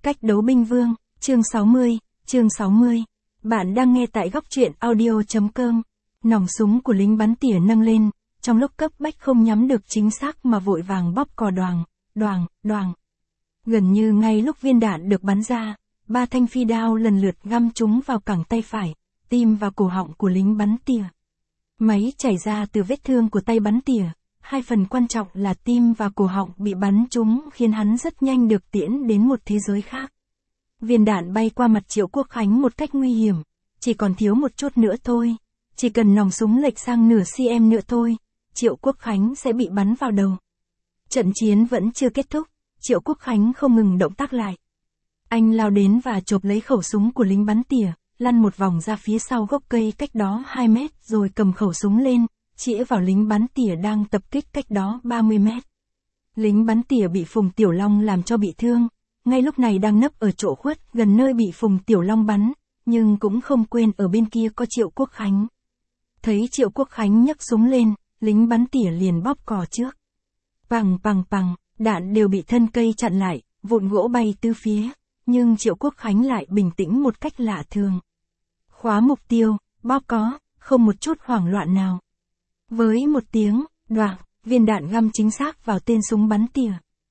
Cách đấu binh vương, chương 60. Bạn đang nghe tại góc truyện audio.com. Nòng súng của lính bắn tỉa nâng lên, trong lúc cấp bách không nhắm được chính xác mà vội vàng bóp cò đoàng. Gần như ngay lúc viên đạn được bắn ra, 3 thanh phi đao lần lượt găm trúng vào cẳng tay phải, tim và cổ họng của lính bắn tỉa. Máu chảy ra từ vết thương của tay bắn tỉa, 2 phần quan trọng là tim và cổ họng bị bắn trúng khiến hắn rất nhanh được tiễn đến một thế giới khác. Viên đạn bay qua mặt Triệu Quốc Khánh một cách nguy hiểm, chỉ còn thiếu một chút nữa thôi, chỉ cần nòng súng lệch sang nửa cm nữa thôi, Triệu Quốc Khánh sẽ bị bắn vào đầu. Trận chiến vẫn chưa kết thúc, Triệu Quốc Khánh không ngừng động tác lại. Anh lao đến và chộp lấy khẩu súng của lính bắn tỉa, lăn một vòng ra phía sau gốc cây cách đó 2 mét rồi cầm khẩu súng lên, chĩa vào lính bắn tỉa đang tập kích cách đó 30 mét. Lính bắn tỉa bị Phùng Tiểu Long làm cho bị thương, ngay lúc này đang nấp ở chỗ khuất gần nơi bị Phùng Tiểu Long bắn, nhưng cũng không quên ở bên kia có Triệu Quốc Khánh. Thấy Triệu Quốc Khánh nhấc súng lên, lính bắn tỉa liền bóp cò trước. Pằng, đạn đều bị thân cây chặn lại, vụn gỗ bay tứ phía, nhưng Triệu Quốc Khánh lại bình tĩnh một cách lạ thường. Khóa mục tiêu, bóp có, không một chút hoảng loạn nào. Với một tiếng, đoàng, viên đạn găm chính xác vào tên súng bắn tỉa.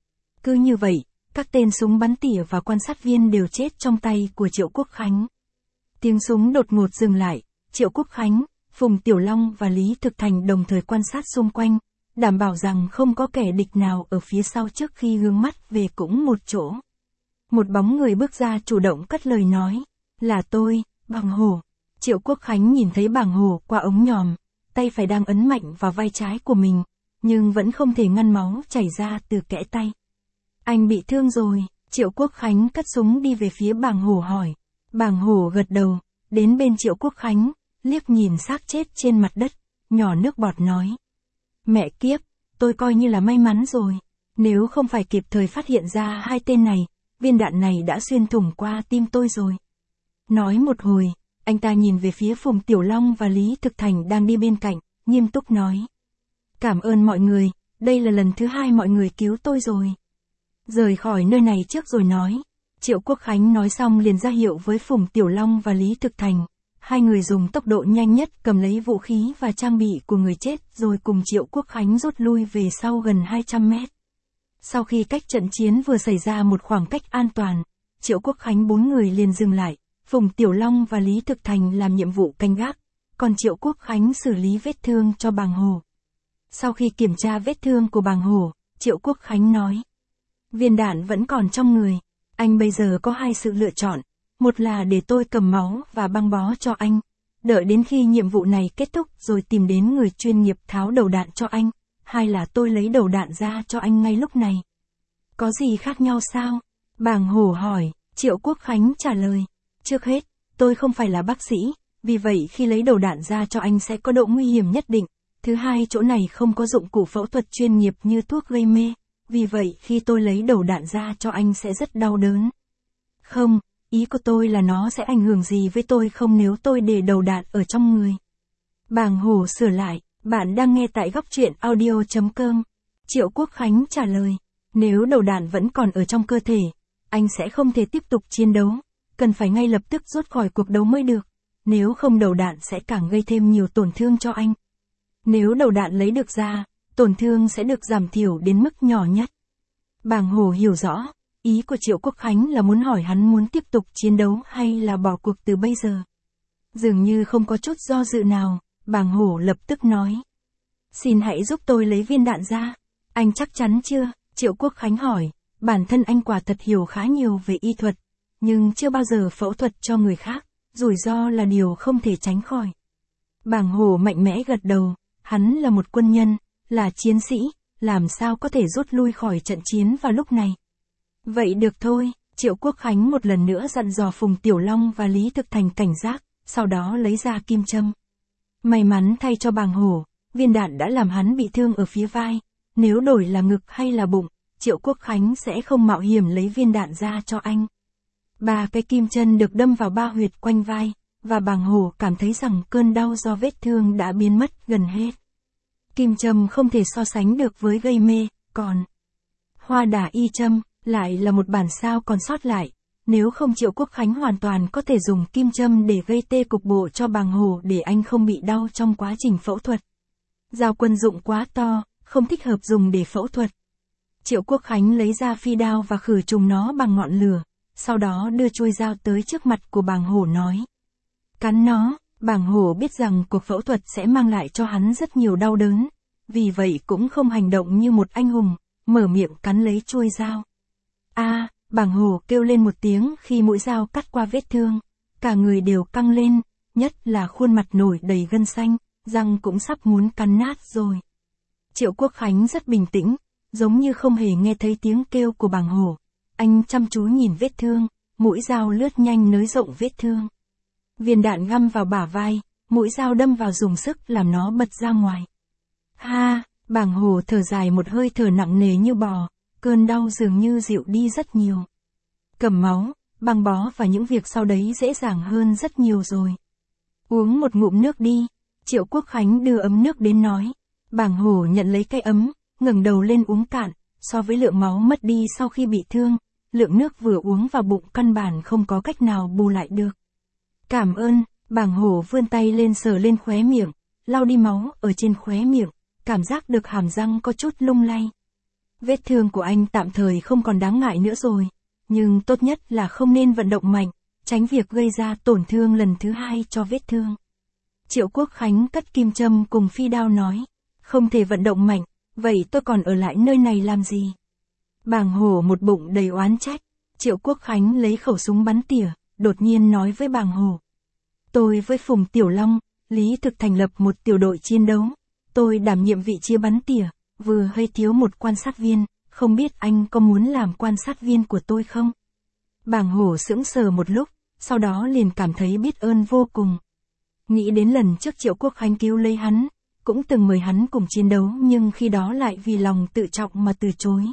Cứ như vậy, các tên súng bắn tỉa và quan sát viên đều chết trong tay của Triệu Quốc Khánh. Tiếng súng đột ngột dừng lại, Triệu Quốc Khánh, Phùng Tiểu Long và Lý Thực Thành đồng thời quan sát xung quanh, đảm bảo rằng không có kẻ địch nào ở phía sau trước khi hướng mắt về cũng một chỗ. Một bóng người bước ra chủ động cất lời nói, là tôi, Bàng Hổ. Triệu Quốc Khánh nhìn thấy Bàng Hổ qua ống nhòm, tay phải đang ấn mạnh vào vai trái của mình, nhưng vẫn không thể ngăn máu chảy ra từ kẽ tay. Anh bị thương rồi, Triệu Quốc Khánh cất súng đi về phía Bàng Hổ hỏi. Bàng Hổ gật đầu, đến bên Triệu Quốc Khánh, liếc nhìn xác chết trên mặt đất, nhỏ nước bọt nói. Mẹ kiếp, tôi coi như là may mắn rồi, nếu không phải kịp thời phát hiện ra 2 tên này, viên đạn này đã xuyên thủng qua tim tôi rồi. Nói một hồi, anh ta nhìn về phía Phùng Tiểu Long và Lý Thực Thành đang đi bên cạnh, nghiêm túc nói. Cảm ơn mọi người, đây là lần thứ 2 mọi người cứu tôi rồi. Rời khỏi nơi này trước rồi nói. Triệu Quốc Khánh nói xong liền ra hiệu với Phùng Tiểu Long và Lý Thực Thành. 2 người dùng tốc độ nhanh nhất cầm lấy vũ khí và trang bị của người chết rồi cùng Triệu Quốc Khánh rút lui về sau gần 200 mét. Sau khi cách trận chiến vừa xảy ra một khoảng cách an toàn, Triệu Quốc Khánh 4 người liền dừng lại, Phùng Tiểu Long và Lý Thực Thành làm nhiệm vụ canh gác, còn Triệu Quốc Khánh xử lý vết thương cho Bàng Hổ. Sau khi kiểm tra vết thương của Bàng Hổ, Triệu Quốc Khánh nói. Viên đạn vẫn còn trong người, anh bây giờ có 2 sự lựa chọn, một là để tôi cầm máu và băng bó cho anh, đợi đến khi nhiệm vụ này kết thúc rồi tìm đến người chuyên nghiệp tháo đầu đạn cho anh, hai là tôi lấy đầu đạn ra cho anh ngay lúc này. Có gì khác nhau sao? Bàng Hổ hỏi, Triệu Quốc Khánh trả lời. Trước hết, tôi không phải là bác sĩ, vì vậy khi lấy đầu đạn ra cho anh sẽ có độ nguy hiểm nhất định. Thứ hai, chỗ này không có dụng cụ phẫu thuật chuyên nghiệp như thuốc gây mê, vì vậy khi tôi lấy đầu đạn ra cho anh sẽ rất đau đớn. Không, ý của tôi là nó sẽ ảnh hưởng gì với tôi không nếu tôi để đầu đạn ở trong người. Bàng Hổ sửa lại, bạn đang nghe tại góc truyện audio.com. Triệu Quốc Khánh trả lời, nếu đầu đạn vẫn còn ở trong cơ thể, anh sẽ không thể tiếp tục chiến đấu, cần phải ngay lập tức rút khỏi cuộc đấu mới được, nếu không đầu đạn sẽ càng gây thêm nhiều tổn thương cho anh. Nếu đầu đạn lấy được ra, tổn thương sẽ được giảm thiểu đến mức nhỏ nhất. Bàng Hổ hiểu rõ, ý của Triệu Quốc Khánh là muốn hỏi hắn muốn tiếp tục chiến đấu hay là bỏ cuộc từ bây giờ. Dường như không có chút do dự nào, Bàng Hổ lập tức nói. Xin hãy giúp tôi lấy viên đạn ra. Anh chắc chắn chưa? Triệu Quốc Khánh hỏi, bản thân anh quả thật hiểu khá nhiều về y thuật, nhưng chưa bao giờ phẫu thuật cho người khác, rủi ro là điều không thể tránh khỏi. Bàng Hổ mạnh mẽ gật đầu, hắn là một quân nhân, là chiến sĩ, làm sao có thể rút lui khỏi trận chiến vào lúc này. Vậy được thôi, Triệu Quốc Khánh một lần nữa dặn dò Phùng Tiểu Long và Lý Thực Thành cảnh giác, sau đó lấy ra kim châm. May mắn thay cho Bàng Hổ, viên đạn đã làm hắn bị thương ở phía vai, nếu đổi là ngực hay là bụng, Triệu Quốc Khánh sẽ không mạo hiểm lấy viên đạn ra cho anh. 3 cái kim châm được đâm vào 3 huyệt quanh vai, và Bàng Hổ cảm thấy rằng cơn đau do vết thương đã biến mất gần hết. Kim châm không thể so sánh được với gây mê, còn Hoa Đà Y châm lại là một bản sao còn sót lại, Nếu không Triệu Quốc Khánh hoàn toàn có thể dùng kim châm để gây tê cục bộ cho Bàng Hổ để anh không bị đau trong quá trình phẫu thuật. Dao quân dụng quá to, không thích hợp dùng để phẫu thuật. Triệu Quốc Khánh lấy ra phi đao và khử trùng nó bằng ngọn lửa, sau đó đưa chuôi dao tới trước mặt của Bàng Hổ nói. Cắn nó. Bàng Hổ biết rằng cuộc phẫu thuật sẽ mang lại cho hắn rất nhiều đau đớn, vì vậy cũng không hành động như một anh hùng, mở miệng cắn lấy chuôi dao. Bàng Hổ kêu lên một tiếng khi mũi dao cắt qua vết thương, cả người đều căng lên, nhất là khuôn mặt nổi đầy gân xanh, răng cũng sắp muốn cắn nát rồi. Triệu Quốc Khánh rất bình tĩnh, giống như không hề nghe thấy tiếng kêu của Bàng Hổ. Anh chăm chú nhìn vết thương, mũi dao lướt nhanh nới rộng vết thương. Viên đạn găm vào bả vai, mũi dao đâm vào dùng sức làm nó bật ra ngoài. Bàng Hổ thở dài một hơi thở nặng nề như bò, cơn đau dường như dịu đi rất nhiều. Cầm máu, băng bó và những việc sau đấy dễ dàng hơn rất nhiều rồi. Uống một ngụm nước đi, Triệu Quốc Khánh đưa ấm nước đến nói. Bàng Hổ nhận lấy cái ấm, ngẩng đầu lên uống cạn, so với lượng máu mất đi sau khi bị thương, lượng nước vừa uống vào bụng căn bản không có cách nào bù lại được. Cảm ơn, Bàng Hổ vươn tay lên sờ lên khóe miệng, lau đi máu ở trên khóe miệng, cảm giác được hàm răng có chút lung lay. Vết thương của anh tạm thời không còn đáng ngại nữa rồi, nhưng tốt nhất là không nên vận động mạnh, tránh việc gây ra tổn thương lần thứ hai cho vết thương. Triệu Quốc Khánh cất kim châm cùng phi đao nói, không thể vận động mạnh, vậy tôi còn ở lại nơi này làm gì? Bàng Hổ một bụng đầy oán trách. Triệu Quốc Khánh lấy khẩu súng bắn tỉa, đột nhiên nói với Bàng Hổ. Tôi với Phùng Tiểu Long, Lý Thực thành lập một tiểu đội chiến đấu. Tôi đảm nhiệm vị trí bắn tỉa, vừa hơi thiếu một quan sát viên, không biết anh có muốn làm quan sát viên của tôi không? Bàng Hổ sững sờ một lúc, sau đó liền cảm thấy biết ơn vô cùng. Nghĩ đến lần trước Triệu Quốc Khánh cứu lấy hắn, cũng từng mời hắn cùng chiến đấu nhưng khi đó lại vì lòng tự trọng mà từ chối.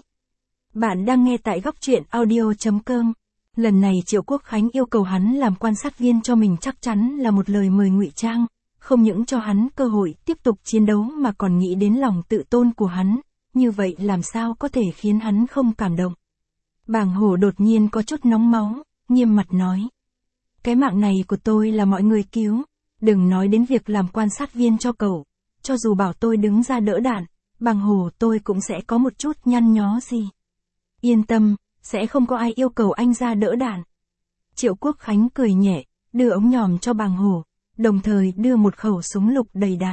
Bạn đang nghe tại góc truyện audio.com. Lần này Triệu Quốc Khánh yêu cầu hắn làm quan sát viên cho mình chắc chắn là một lời mời ngụy trang, không những cho hắn cơ hội tiếp tục chiến đấu mà còn nghĩ đến lòng tự tôn của hắn, như vậy làm sao có thể khiến hắn không cảm động. Bàng Hổ đột nhiên có chút nóng máu, nghiêm mặt nói. Cái mạng này của tôi là mọi người cứu, đừng nói đến việc làm quan sát viên cho cậu, cho dù bảo tôi đứng ra đỡ đạn, Bàng Hổ tôi cũng sẽ có một chút nhăn nhó gì. Yên tâm, sẽ không có ai yêu cầu anh ra đỡ đạn. Triệu Quốc Khánh cười nhẹ, đưa ống nhòm cho Bàng Hổ, đồng thời đưa một khẩu súng lục đầy đạn.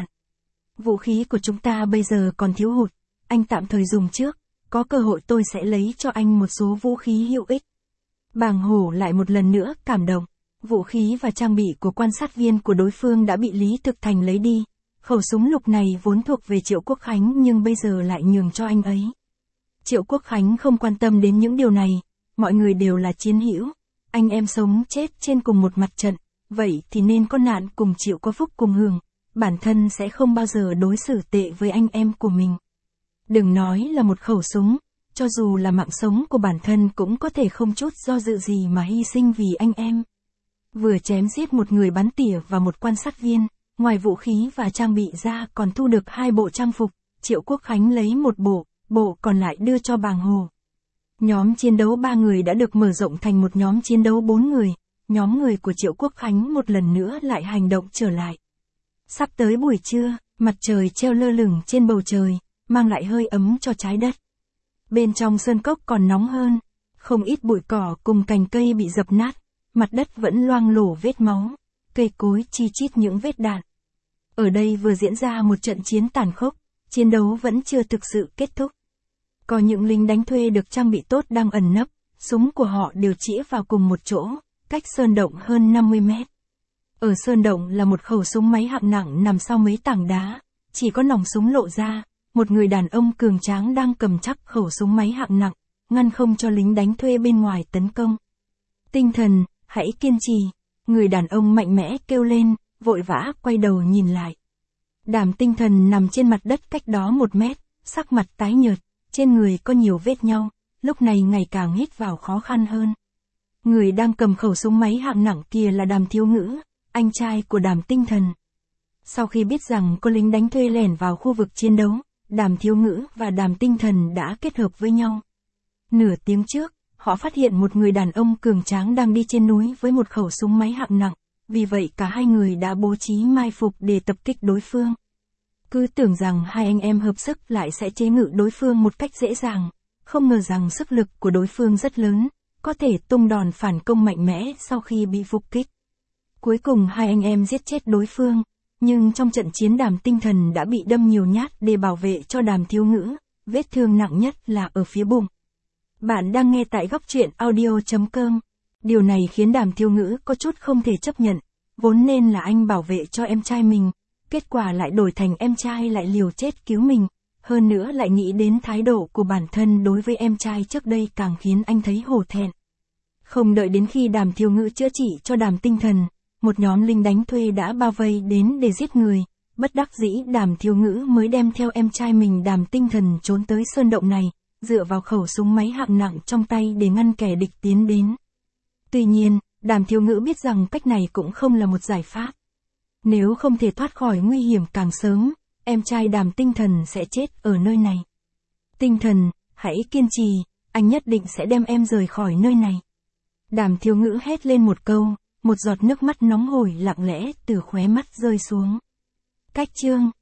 Vũ khí của chúng ta bây giờ còn thiếu hụt, anh tạm thời dùng trước, có cơ hội tôi sẽ lấy cho anh một số vũ khí hữu ích. Bàng Hổ lại một lần nữa cảm động, vũ khí và trang bị của quan sát viên của đối phương đã bị Lý Thực Thành lấy đi. Khẩu súng lục này vốn thuộc về Triệu Quốc Khánh nhưng bây giờ lại nhường cho anh ấy. Triệu Quốc Khánh không quan tâm đến những điều này, mọi người đều là chiến hữu, anh em sống chết trên cùng một mặt trận, vậy thì nên có nạn cùng chịu có phúc cùng hưởng, bản thân sẽ không bao giờ đối xử tệ với anh em của mình. Đừng nói là một khẩu súng, cho dù là mạng sống của bản thân cũng có thể không chút do dự gì mà hy sinh vì anh em. Vừa chém giết một người bắn tỉa và một quan sát viên, ngoài vũ khí và trang bị ra còn thu được 2 bộ trang phục, Triệu Quốc Khánh lấy một bộ còn lại đưa cho Bàng Hổ. Nhóm chiến đấu 3 người đã được mở rộng thành một nhóm chiến đấu 4 người, nhóm người của Triệu Quốc Khánh một lần nữa lại hành động trở lại. Sắp tới buổi trưa, mặt trời treo lơ lửng trên bầu trời, mang lại hơi ấm cho trái đất. Bên trong sơn cốc còn nóng hơn, không ít bụi cỏ cùng cành cây bị dập nát, mặt đất vẫn loang lổ vết máu, cây cối chi chít những vết đạn. Ở đây vừa diễn ra một trận chiến tàn khốc, chiến đấu vẫn chưa thực sự kết thúc. Có những lính đánh thuê được trang bị tốt đang ẩn nấp, súng của họ đều chĩa vào cùng một chỗ, cách sơn động hơn 50 mét. Ở sơn động là một khẩu súng máy hạng nặng nằm sau mấy tảng đá, chỉ có nòng súng lộ ra, một người đàn ông cường tráng đang cầm chắc khẩu súng máy hạng nặng, ngăn không cho lính đánh thuê bên ngoài tấn công. Tinh thần, hãy kiên trì, người đàn ông mạnh mẽ kêu lên, vội vã quay đầu nhìn lại. Đàm Tinh Thần nằm trên mặt đất cách đó 1 mét, sắc mặt tái nhợt, trên người có nhiều vết nhau, lúc này ngày càng hít vào khó khăn hơn. Người đang cầm khẩu súng máy hạng nặng kia là Đàm Thiếu Ngữ, anh trai của Đàm Tinh Thần. Sau khi biết rằng có lính đánh thuê lẻn vào khu vực chiến đấu, Đàm Thiếu Ngữ và Đàm Tinh Thần đã kết hợp với nhau. Nửa tiếng trước, họ phát hiện một người đàn ông cường tráng đang đi trên núi với một khẩu súng máy hạng nặng, vì vậy cả hai người đã bố trí mai phục để tập kích đối phương. Cứ tưởng rằng hai anh em hợp sức lại sẽ chế ngự đối phương một cách dễ dàng, không ngờ rằng sức lực của đối phương rất lớn, có thể tung đòn phản công mạnh mẽ sau khi bị phục kích. Cuối cùng hai anh em giết chết đối phương, nhưng trong trận chiến Đàm Tinh Thần đã bị đâm nhiều nhát để bảo vệ cho Đàm Thiếu Ngữ, vết thương nặng nhất là ở phía bụng. Bạn đang nghe tại góc truyện audio.com. Điều này khiến Đàm Thiếu Ngữ có chút không thể chấp nhận, vốn nên là anh bảo vệ cho em trai mình, kết quả lại đổi thành em trai lại liều chết cứu mình, hơn nữa lại nghĩ đến thái độ của bản thân đối với em trai trước đây càng khiến anh thấy hổ thẹn. Không đợi đến khi Đàm Thiếu Ngữ chữa trị cho Đàm Tinh Thần, một nhóm lính đánh thuê đã bao vây đến để giết người, bất đắc dĩ Đàm Thiếu Ngữ mới đem theo em trai mình Đàm Tinh Thần trốn tới sơn động này, dựa vào khẩu súng máy hạng nặng trong tay để ngăn kẻ địch tiến đến. Tuy nhiên, Đàm Thiếu Ngữ biết rằng cách này cũng không là một giải pháp. Nếu không thể thoát khỏi nguy hiểm càng sớm, em trai Đàm Tinh Thần sẽ chết ở nơi này. Tinh Thần, hãy kiên trì, anh nhất định sẽ đem em rời khỏi nơi này. Đàm Thiếu Ngữ hét lên một câu, một giọt nước mắt nóng hổi lặng lẽ từ khóe mắt rơi xuống. Cách chương